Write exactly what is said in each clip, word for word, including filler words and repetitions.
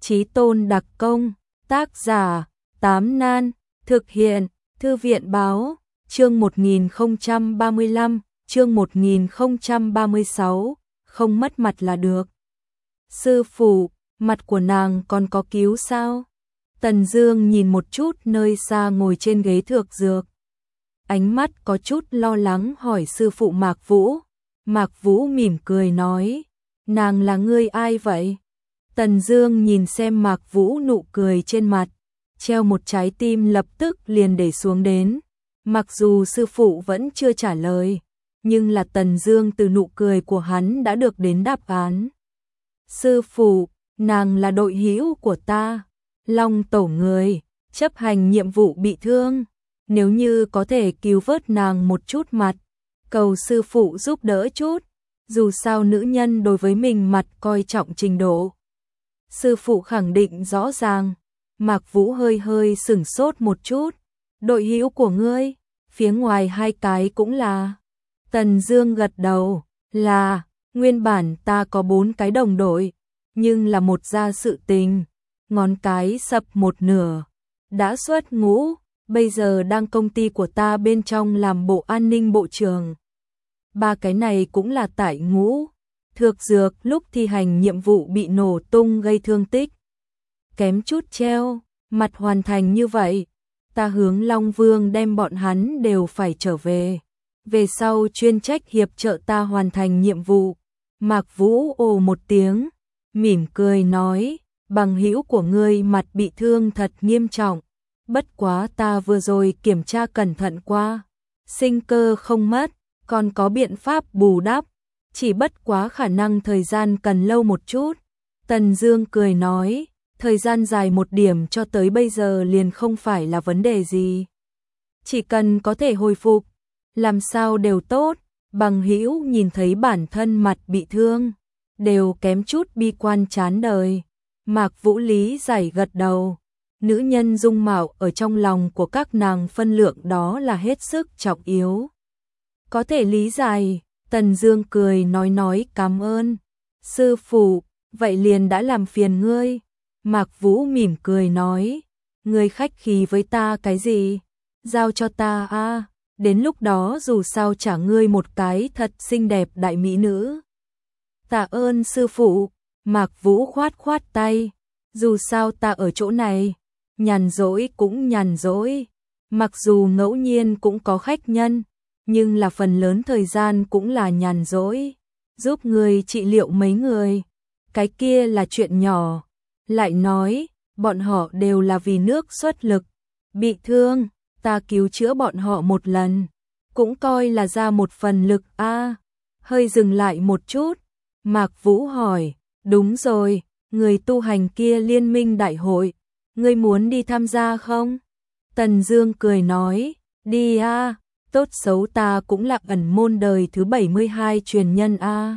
Chí tôn đặc công, tác giả, Tám Nan, thực hiện, Thư viện báo, chương một nghìn không trăm ba mươi lăm, chương một nghìn không trăm ba mươi sáu, không mất mặt là được. Sư phụ, mặt của nàng còn có cứu sao? Tần Dương nhìn một chút nơi xa ngồi trên ghế thược dược. Ánh mắt có chút lo lắng hỏi sư phụ Mạc Vũ. Mạc Vũ mỉm cười nói, nàng là ngươi ai vậy? Tần Dương nhìn xem Mạc Vũ nụ cười trên mặt, treo một trái tim lập tức liền để xuống đến. Mặc dù sư phụ vẫn chưa trả lời, nhưng là Tần Dương từ nụ cười của hắn đã được đến đáp án. Sư phụ, nàng là đội hữu của ta, Long tổ người, chấp hành nhiệm vụ bị thương, nếu như có thể cứu vớt nàng một chút mặt, cầu sư phụ giúp đỡ chút, dù sao nữ nhân đối với mình mặt coi trọng trình độ. Sư phụ khẳng định rõ ràng. Mạc Vũ hơi hơi sửng sốt một chút, đội hữu của ngươi, phía ngoài hai cái cũng là. Tần Dương gật đầu, là, nguyên bản ta có bốn cái đồng đội, nhưng là một ra sự tình, ngón cái sập một nửa, đã xuất ngũ, bây giờ đang công ty của ta bên trong làm bộ an ninh bộ trưởng. Ba cái này cũng là tại ngũ, thược dược lúc thi hành nhiệm vụ bị nổ tung gây thương tích. Kém chút treo, mặt hoàn thành như vậy, ta hướng Long Vương đem bọn hắn đều phải trở về. Về sau chuyên trách hiệp trợ ta hoàn thành nhiệm vụ. Mạc Vũ ồ một tiếng, mỉm cười nói, bằng hữu của ngươi mặt bị thương thật nghiêm trọng, bất quá ta vừa rồi kiểm tra cẩn thận qua, sinh cơ không mất, còn có biện pháp bù đắp, chỉ bất quá khả năng thời gian cần lâu một chút. Tần Dương cười nói, thời gian dài một điểm cho tới bây giờ liền không phải là vấn đề gì. Chỉ cần có thể hồi phục, làm sao đều tốt. Bằng hữu nhìn thấy bản thân mặt bị thương, đều kém chút bi quan chán đời. Mạc Vũ lý giải gật đầu. Nữ nhân dung mạo ở trong lòng của các nàng phân lượng đó là hết sức trọng yếu. Có thể lý giải. Tần Dương cười nói nói cảm ơn. Sư phụ, vậy liền đã làm phiền ngươi. Mạc Vũ mỉm cười nói, ngươi khách khí với ta cái gì? Giao cho ta a, à, đến lúc đó dù sao trả ngươi một cái thật xinh đẹp đại mỹ nữ. Tạ ơn sư phụ. Mạc Vũ khoát khoát tay, dù sao ta ở chỗ này, nhàn rỗi cũng nhàn rỗi, mặc dù ngẫu nhiên cũng có khách nhân, nhưng là phần lớn thời gian cũng là nhàn rỗi, giúp người trị liệu mấy người, cái kia là chuyện nhỏ. Lại nói, bọn họ đều là vì nước xuất lực, bị thương, ta cứu chữa bọn họ một lần, cũng coi là ra một phần lực a. À, hơi dừng lại một chút, Mạc Vũ hỏi, đúng rồi, người tu hành kia liên minh đại hội, ngươi muốn đi tham gia không? Tần Dương cười nói, đi a, à, tốt xấu ta cũng là ẩn môn đời thứ bảy mươi hai truyền nhân a. À.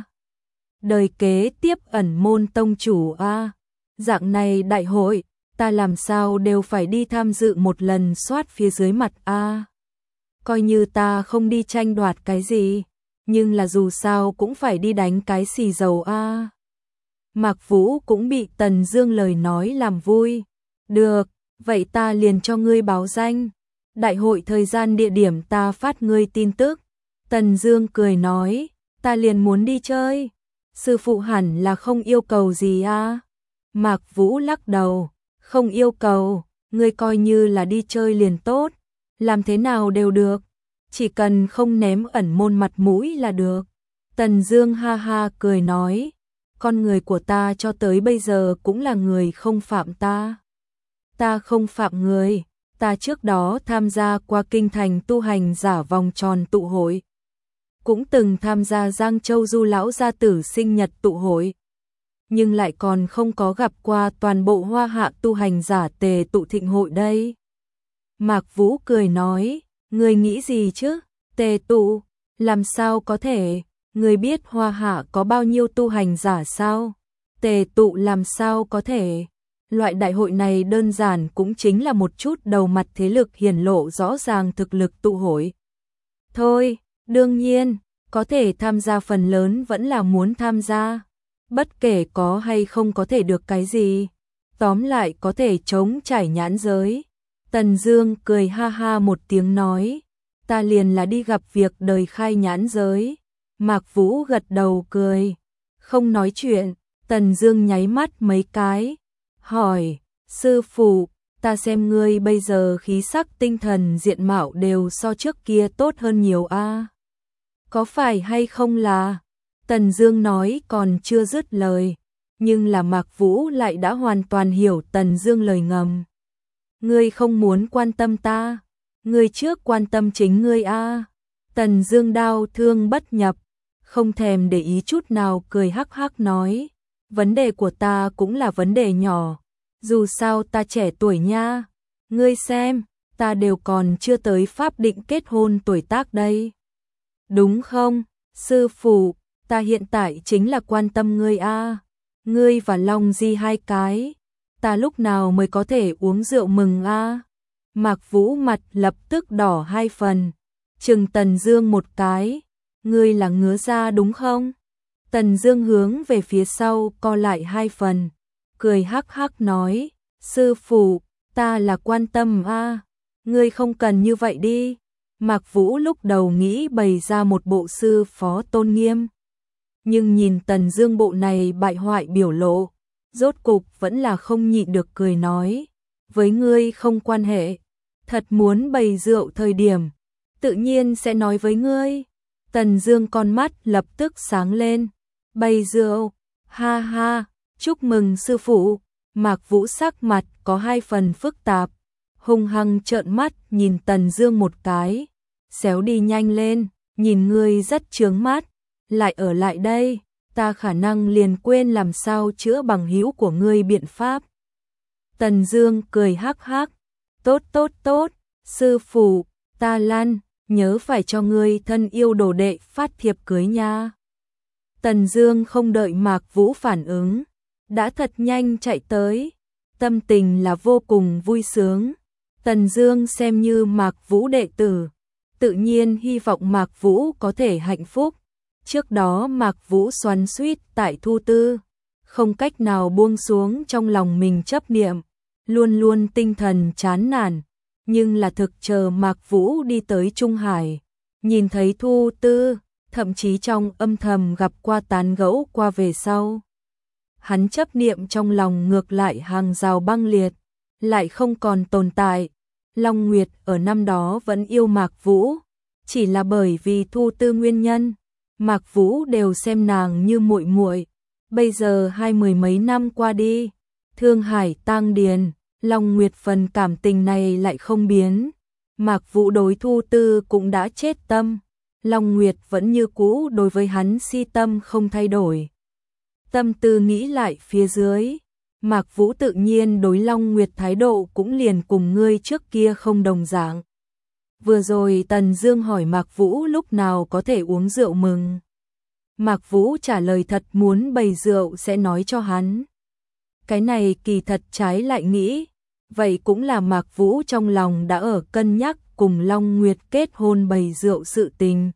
Đời kế tiếp ẩn môn tông chủ a. À. Dạng này đại hội, ta làm sao đều phải đi tham dự một lần soát phía dưới mặt a. À. Coi như ta không đi tranh đoạt cái gì, nhưng là dù sao cũng phải đi đánh cái xì dầu a. À. Mạc Vũ cũng bị Tần Dương lời nói làm vui. Được, vậy ta liền cho ngươi báo danh. Đại hội thời gian địa điểm ta phát ngươi tin tức. Tần Dương cười nói, ta liền muốn đi chơi. Sư phụ hẳn là không yêu cầu gì a. À? Mạc Vũ lắc đầu, không yêu cầu, ngươi coi như là đi chơi liền tốt, làm thế nào đều được, chỉ cần không ném ẩn môn mặt mũi là được. Tần Dương ha ha cười nói, con người của ta cho tới bây giờ cũng là người không phạm ta. Ta không phạm người, ta trước đó tham gia qua kinh thành tu hành giả vòng tròn tụ hội, cũng từng tham gia Giang Châu Du lão gia tử sinh nhật tụ hội, nhưng lại còn không có gặp qua toàn bộ Hoa Hạ tu hành giả tề tụ thịnh hội đây. Mạc Vũ cười nói, người nghĩ gì chứ? Tề tụ, làm sao có thể? Người biết Hoa Hạ có bao nhiêu tu hành giả sao? Tề tụ làm sao có thể? Loại đại hội này đơn giản cũng chính là một chút đầu mặt thế lực hiển lộ rõ ràng thực lực tụ hội. Thôi, đương nhiên, có thể tham gia phần lớn vẫn là muốn tham gia. Bất kể có hay không có thể được cái gì, tóm lại có thể chống trải nhãn giới. Tần Dương cười ha ha một tiếng nói, ta liền là đi gặp việc đời khai nhãn giới. Mạc Vũ gật đầu cười, không nói chuyện. Tần Dương nháy mắt mấy cái, hỏi, sư phụ, ta xem ngươi bây giờ khí sắc tinh thần diện mạo đều so trước kia tốt hơn nhiều a. Có phải hay không là? Tần Dương nói còn chưa dứt lời, nhưng là Mạc Vũ lại đã hoàn toàn hiểu Tần Dương lời ngầm. Ngươi không muốn quan tâm ta, ngươi trước quan tâm chính ngươi a. Tần Dương đau thương bất nhập, không thèm để ý chút nào, cười hắc hắc nói, vấn đề của ta cũng là vấn đề nhỏ, dù sao ta trẻ tuổi nha, ngươi xem, ta đều còn chưa tới pháp định kết hôn tuổi tác đây. Đúng không, sư phụ, ta hiện tại chính là quan tâm ngươi a. Ngươi và Long Di hai cái, ta lúc nào mới có thể uống rượu mừng a? Mạc Vũ mặt lập tức đỏ hai phần, trừng Tần Dương một cái, ngươi là ngứa ra đúng không? Tần Dương hướng về phía sau co lại hai phần, cười hắc hắc nói, sư phụ, ta là quan tâm a, ngươi không cần như vậy đi. Mạc Vũ lúc đầu nghĩ bày ra một bộ sư phó tôn nghiêm, nhưng nhìn Tần Dương bộ này bại hoại biểu lộ, rốt cục vẫn là không nhịn được cười nói, với ngươi không quan hệ, thật muốn bày rượu thời điểm, tự nhiên sẽ nói với ngươi. Tần Dương con mắt lập tức sáng lên, bày rượu, ha ha, chúc mừng sư phụ. Mạc Vũ sắc mặt có hai phần phức tạp, hung hăng trợn mắt nhìn Tần Dương một cái, xéo đi nhanh lên, nhìn ngươi rất chướng mắt, lại ở lại đây, ta khả năng liền quên làm sao chữa bằng hữu của ngươi biện pháp. Tần Dương cười hắc hắc, tốt tốt tốt, sư phụ, ta lăn, nhớ phải cho ngươi thân yêu đồ đệ phát thiệp cưới nha. Tần Dương không đợi Mạc Vũ phản ứng, đã thật nhanh chạy tới, tâm tình là vô cùng vui sướng. Tần Dương xem như Mạc Vũ đệ tử, tự nhiên hy vọng Mạc Vũ có thể hạnh phúc. Trước đó Mạc Vũ xoắn xuýt tại Thu Tư, không cách nào buông xuống trong lòng mình chấp niệm, luôn luôn tinh thần chán nản, nhưng là thực chờ Mạc Vũ đi tới Trung Hải, nhìn thấy Thu Tư, thậm chí trong âm thầm gặp qua tán gẫu qua về sau. Hắn chấp niệm trong lòng ngược lại hàng rào băng liệt, lại không còn tồn tại. Long Nguyệt ở năm đó vẫn yêu Mạc Vũ, chỉ là bởi vì Thu Tư nguyên nhân, Mạc Vũ đều xem nàng như muội muội. Bây giờ hai mười mấy năm qua đi, Thương Hải tang điền, Long Nguyệt phần cảm tình này lại không biến. Mạc Vũ đối Thu Tư cũng đã chết tâm, Long Nguyệt vẫn như cũ đối với hắn si tâm không thay đổi. Tâm tư nghĩ lại phía dưới, Mạc Vũ tự nhiên đối Long Nguyệt thái độ cũng liền cùng ngươi trước kia không đồng dạng. Vừa rồi Tần Dương hỏi Mạc Vũ lúc nào có thể uống rượu mừng. Mạc Vũ trả lời thật muốn bày rượu sẽ nói cho hắn. Cái này kỳ thật trái lại nghĩ, vậy cũng là Mạc Vũ trong lòng đã ở cân nhắc cùng Long Nguyệt kết hôn bày rượu sự tình.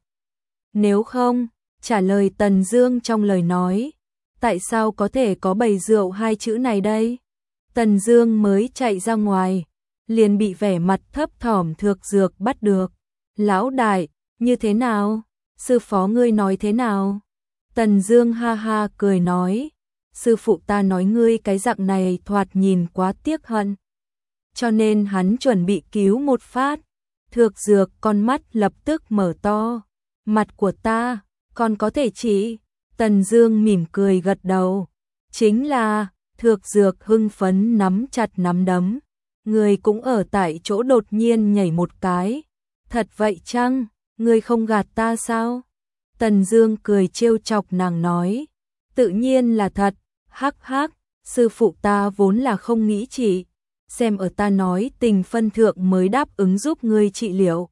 Nếu không, trả lời Tần Dương trong lời nói, tại sao có thể có bày rượu hai chữ này đây? Tần Dương mới chạy ra ngoài, liền bị vẻ mặt thấp thỏm Thược Dược bắt được. Lão đại, như thế nào? Sư phó ngươi nói thế nào? Tần Dương ha ha cười nói, sư phụ ta nói ngươi cái dạng này thoạt nhìn quá tiếc hận, cho nên hắn chuẩn bị cứu một phát. Thược Dược con mắt lập tức mở to, mặt của ta, còn có thể chỉ? Tần Dương mỉm cười gật đầu, chính là. Thược Dược hưng phấn nắm chặt nắm đấm, người cũng ở tại chỗ đột nhiên nhảy một cái. Thật vậy chăng? Ngươi không gạt ta sao? Tần Dương cười trêu chọc nàng nói, tự nhiên là thật, hắc hắc, sư phụ ta vốn là không nghĩ trị, xem ở ta nói tình phân thượng mới đáp ứng giúp ngươi trị liệu.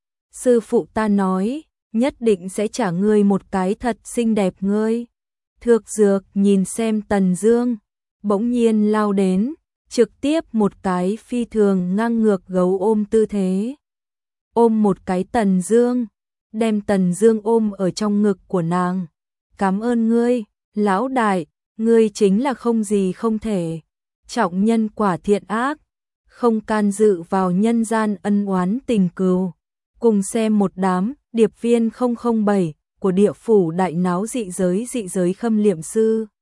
Sư phụ ta nói, nhất định sẽ trả ngươi một cái thật xinh đẹp ngươi. Thược Dược nhìn xem Tần Dương, bỗng nhiên lao đến, trực tiếp một cái phi thường ngang ngược gấu ôm tư thế. Ôm một cái Tần Dương, đem Tần Dương ôm ở trong ngực của nàng. Cảm ơn ngươi, lão đại, ngươi chính là không gì không thể. trọng nhân quả thiện ác, không can dự vào nhân gian ân oán tình cừu. Cùng xem một đám điệp viên không không bảy của địa phủ đại náo dị giới dị giới Khâm Liệm Sư.